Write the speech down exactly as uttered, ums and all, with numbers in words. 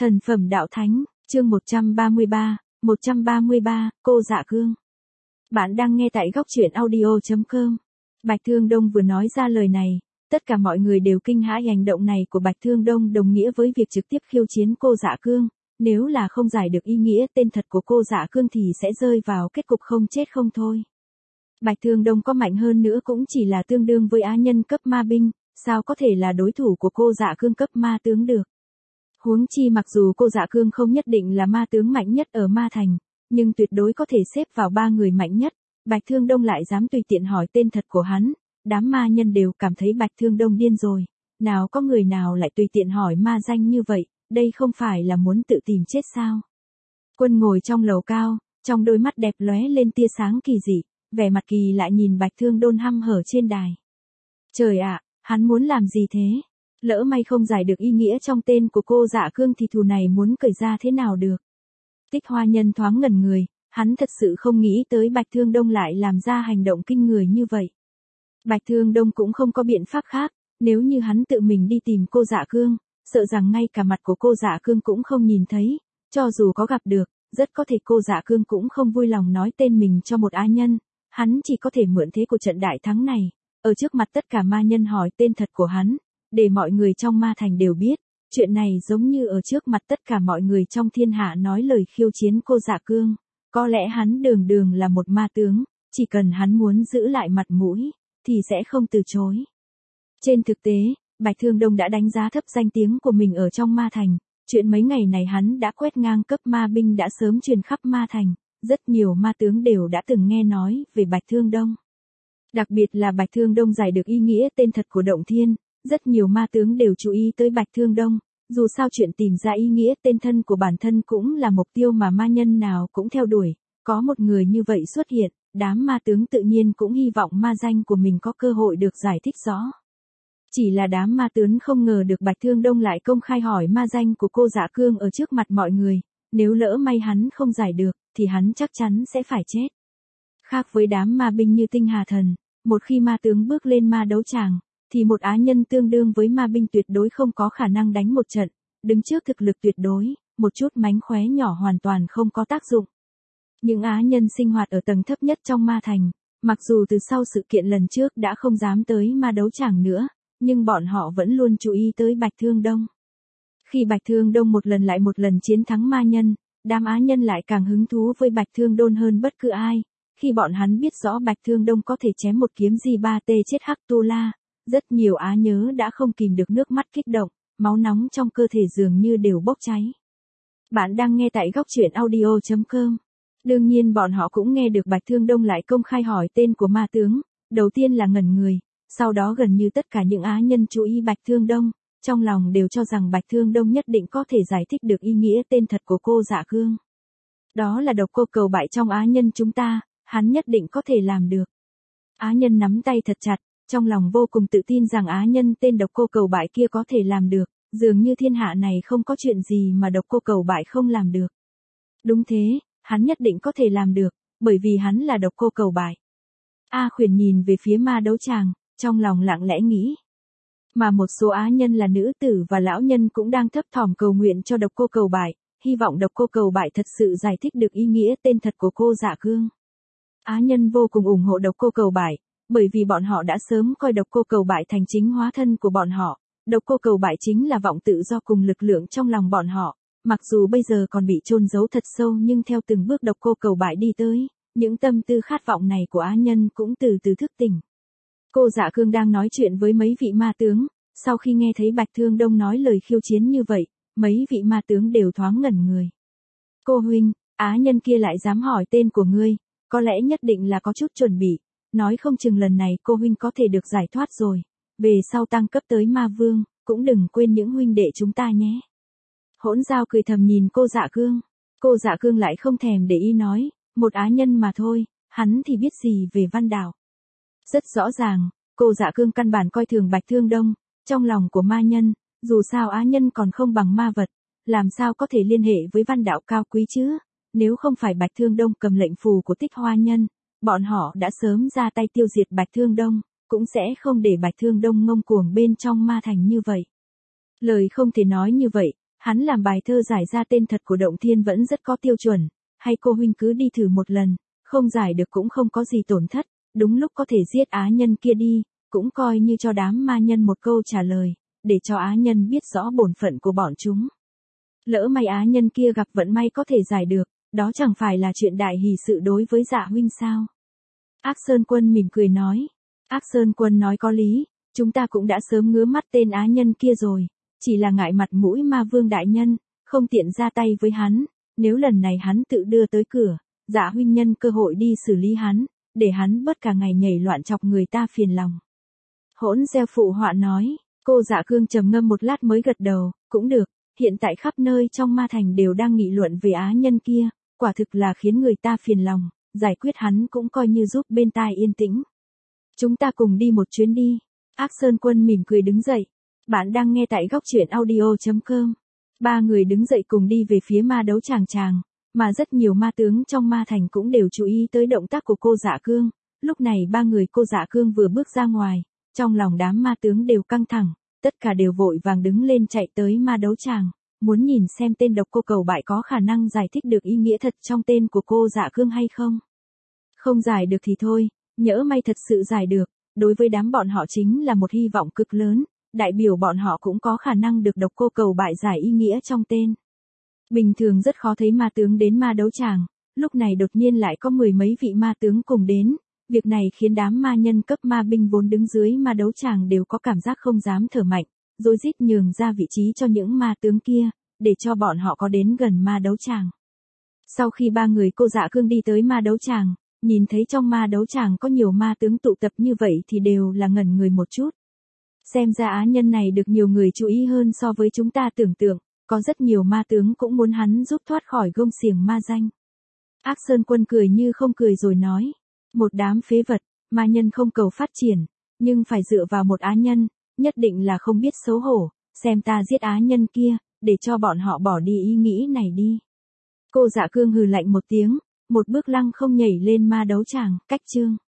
Thần phẩm đạo thánh, chương một trăm ba mươi ba, một trăm ba mươi ba, cô Dạ Cương. Bạn đang nghe tại góc truyện audio chấm com. Bạch Thương Đông vừa nói ra lời này, tất cả mọi người đều kinh hãi. Hành động này của Bạch Thương Đông đồng nghĩa với việc trực tiếp khiêu chiến cô Dạ Cương, nếu là không giải được ý nghĩa tên thật của cô Dạ Cương thì sẽ rơi vào kết cục không chết không thôi. Bạch Thương Đông có mạnh hơn nữa cũng chỉ là tương đương với á nhân cấp ma binh, sao có thể là đối thủ của cô Dạ Cương cấp ma tướng được. Huống chi mặc dù cô Dạ Cương không nhất định là ma tướng mạnh nhất ở ma thành, nhưng tuyệt đối có thể xếp vào ba người mạnh nhất. Bạch Thương Đông lại dám tùy tiện hỏi tên thật của hắn, đám ma nhân đều cảm thấy Bạch Thương Đông điên rồi. Nào có người nào lại tùy tiện hỏi ma danh như vậy, đây không phải là muốn tự tìm chết sao? Quân ngồi trong lầu cao, trong đôi mắt đẹp lóe lên tia sáng kỳ dị, vẻ mặt kỳ lại nhìn Bạch Thương Đông hăm hở trên đài. Trời ạ, hắn muốn làm gì thế? Lỡ may không giải được ý nghĩa trong tên của cô Dạ Cương thì thù này muốn cởi ra thế nào được? Tích Hoa Nhân thoáng ngẩn người, hắn thật sự không nghĩ tới Bạch Thương Đông lại làm ra hành động kinh người như vậy. Bạch Thương Đông cũng không có biện pháp khác, nếu như hắn tự mình đi tìm cô Dạ Cương, sợ rằng ngay cả mặt của cô Dạ Cương cũng không nhìn thấy, cho dù có gặp được, rất có thể cô Dạ Cương cũng không vui lòng nói tên mình cho một á nhân, hắn chỉ có thể mượn thế của trận đại thắng này, ở trước mặt tất cả ma nhân hỏi tên thật của hắn, để mọi người trong ma thành đều biết, chuyện này giống như ở trước mặt tất cả mọi người trong thiên hạ nói lời khiêu chiến cô Dạ Cương, có lẽ hắn đường đường là một ma tướng, chỉ cần hắn muốn giữ lại mặt mũi, thì sẽ không từ chối. Trên thực tế, Bạch Thương Đông đã đánh giá thấp danh tiếng của mình ở trong ma thành, chuyện mấy ngày này hắn đã quét ngang cấp ma binh đã sớm truyền khắp ma thành, rất nhiều ma tướng đều đã từng nghe nói về Bạch Thương Đông. Đặc biệt là Bạch Thương Đông giải được ý nghĩa tên thật của Động Thiên, rất nhiều ma tướng đều chú ý tới Bạch Thương Đông, dù sao chuyện tìm ra ý nghĩa tên thân của bản thân cũng là mục tiêu mà ma nhân nào cũng theo đuổi, có một người như vậy xuất hiện, đám ma tướng tự nhiên cũng hy vọng ma danh của mình có cơ hội được giải thích rõ. Chỉ là đám ma tướng không ngờ được Bạch Thương Đông lại công khai hỏi ma danh của cô Dạ Cương ở trước mặt mọi người, nếu lỡ may hắn không giải được, thì hắn chắc chắn sẽ phải chết. Khác với đám ma binh như Tinh Hà Thần, một khi ma tướng bước lên ma đấu tràng, thì một á nhân tương đương với ma binh tuyệt đối không có khả năng đánh một trận, đứng trước thực lực tuyệt đối, một chút mánh khóe nhỏ hoàn toàn không có tác dụng. Những á nhân sinh hoạt ở tầng thấp nhất trong ma thành, mặc dù từ sau sự kiện lần trước đã không dám tới ma đấu tràng nữa, nhưng bọn họ vẫn luôn chú ý tới Bạch Thương Đông. Khi Bạch Thương Đông một lần lại một lần chiến thắng ma nhân, đám á nhân lại càng hứng thú với Bạch Thương Đông hơn bất cứ ai. Khi bọn hắn biết rõ Bạch Thương Đông có thể chém một kiếm di ba tê chết Hắc Tu La, rất nhiều á nhớ đã không kìm được nước mắt kích động, máu nóng trong cơ thể dường như đều bốc cháy. Bạn đang nghe tại góc truyện audio chấm com. Đương nhiên bọn họ cũng nghe được Bạch Thương Đông lại công khai hỏi tên của ma tướng, đầu tiên là ngẩn người, sau đó gần như tất cả những á nhân chú ý Bạch Thương Đông, trong lòng đều cho rằng Bạch Thương Đông nhất định có thể giải thích được ý nghĩa tên thật của cô Dạ Cương. Đó là độc cô cầu bại trong á nhân chúng ta, hắn nhất định có thể làm được. Á nhân nắm tay thật chặt, trong lòng vô cùng tự tin rằng á nhân tên độc cô cầu bại kia có thể làm được, dường như thiên hạ này không có chuyện gì mà độc cô cầu bại không làm được. Đúng thế, hắn nhất định có thể làm được, bởi vì hắn là độc cô cầu bại. A Khuyển nhìn về phía ma đấu tràng, trong lòng lặng lẽ nghĩ. Mà một số á nhân là nữ tử và lão nhân cũng đang thấp thỏm cầu nguyện cho độc cô cầu bại, hy vọng độc cô cầu bại thật sự giải thích được ý nghĩa tên thật của cô Dạ Cương. Á nhân vô cùng ủng hộ độc cô cầu bại, bởi vì bọn họ đã sớm coi độc cô cầu bại thành chính hóa thân của bọn họ, độc cô cầu bại chính là vọng tự do cùng lực lượng trong lòng bọn họ, mặc dù bây giờ còn bị chôn giấu thật sâu nhưng theo từng bước độc cô cầu bại đi tới, những tâm tư khát vọng này của á nhân cũng từ từ thức tỉnh. Cô Dạ Cương đang nói chuyện với mấy vị ma tướng, sau khi nghe thấy Bạch Thương Đông nói lời khiêu chiến như vậy, mấy vị ma tướng đều thoáng ngẩn người. Cô huynh, á nhân kia lại dám hỏi tên của ngươi, có lẽ nhất định là có chút chuẩn bị, nói không chừng lần này cô huynh có thể được giải thoát rồi, về sau tăng cấp tới ma vương, cũng đừng quên những huynh đệ chúng ta nhé. Hỗn Giao cười thầm nhìn cô Dạ Cương, cô Dạ Cương lại không thèm để ý nói, một á nhân mà thôi, hắn thì biết gì về văn đạo. Rất rõ ràng, cô Dạ Cương căn bản coi thường Bạch Thương Đông, trong lòng của ma nhân, dù sao á nhân còn không bằng ma vật, làm sao có thể liên hệ với văn đạo cao quý chứ, nếu không phải Bạch Thương Đông cầm lệnh phù của Tích Hoa Nhân, bọn họ đã sớm ra tay tiêu diệt Bạch Thương Đông, cũng sẽ không để Bạch Thương Đông ngông cuồng bên trong ma thành như vậy. Lời không thể nói như vậy, Hắn làm bài thơ giải ra tên thật của Động Thiên vẫn rất có tiêu chuẩn, hay cô huynh cứ đi thử một lần, không giải được cũng không có gì tổn thất, đúng lúc có thể giết á nhân kia đi, cũng coi như cho đám ma nhân một câu trả lời, để cho á nhân biết rõ bổn phận của bọn chúng. Lỡ may á nhân kia gặp vận may có thể giải được, đó chẳng phải là chuyện đại hỷ sự đối với Dạ huynh sao? Ác Sơn Quân mỉm cười nói. Ác Sơn Quân nói có lý, chúng ta cũng đã sớm ngứa mắt tên á nhân kia rồi, chỉ là ngại mặt mũi ma vương đại nhân, không tiện ra tay với hắn, nếu lần này hắn tự đưa tới cửa, Dạ huynh nhân cơ hội đi xử lý hắn, để hắn bớt cả ngày nhảy loạn chọc người ta phiền lòng. Hỗn gieo phụ họa nói, cô Dạ Cương trầm ngâm một lát mới gật đầu, cũng được, hiện tại khắp nơi trong ma thành đều đang nghị luận về á nhân kia, quả thực là khiến người ta phiền lòng, giải quyết hắn cũng coi như giúp bên tai yên tĩnh. Chúng ta cùng đi một chuyến đi. Ác Sơn Quân mỉm cười đứng dậy. Bạn đang nghe tại góc truyện audio chấm com. Ba người đứng dậy cùng đi về phía ma đấu tràng tràng, mà rất nhiều ma tướng trong ma thành cũng đều chú ý tới động tác của cô Dạ Cương. Lúc này ba người cô Dạ Cương vừa bước ra ngoài, trong lòng đám ma tướng đều căng thẳng, tất cả đều vội vàng đứng lên chạy tới ma đấu tràng, muốn nhìn xem tên độc cô cầu bại có khả năng giải thích được ý nghĩa thật trong tên của cô Dạ Cương hay không. Không giải được thì thôi, nhỡ may thật sự giải được, đối với đám bọn họ chính là một hy vọng cực lớn, đại biểu bọn họ cũng có khả năng được độc cô cầu bại giải ý nghĩa trong tên. Bình thường rất khó thấy ma tướng đến ma đấu tràng, lúc này đột nhiên lại có mười mấy vị ma tướng cùng đến, việc này khiến đám ma nhân cấp ma binh vốn đứng dưới ma đấu tràng đều có cảm giác không dám thở mạnh, rồi rít nhường ra vị trí cho những ma tướng kia, để cho bọn họ có đến gần ma đấu tràng. Sau khi ba người cô Dạ Cương đi tới ma đấu tràng, nhìn thấy trong ma đấu tràng có nhiều ma tướng tụ tập như vậy thì đều là ngẩn người một chút. Xem ra á nhân này được nhiều người chú ý hơn so với chúng ta tưởng tượng, có rất nhiều ma tướng cũng muốn hắn giúp thoát khỏi gông xiềng ma danh. Ác Sơn Quân cười như không cười rồi nói, một đám phế vật, ma nhân không cầu phát triển, nhưng phải dựa vào một á nhân, nhất định là không biết xấu hổ, xem ta giết á nhân kia, để cho bọn họ bỏ đi ý nghĩ này đi. Cô Dạ Cương hừ lạnh một tiếng, một bước lăng không nhảy lên ma đấu tràng, cách chương.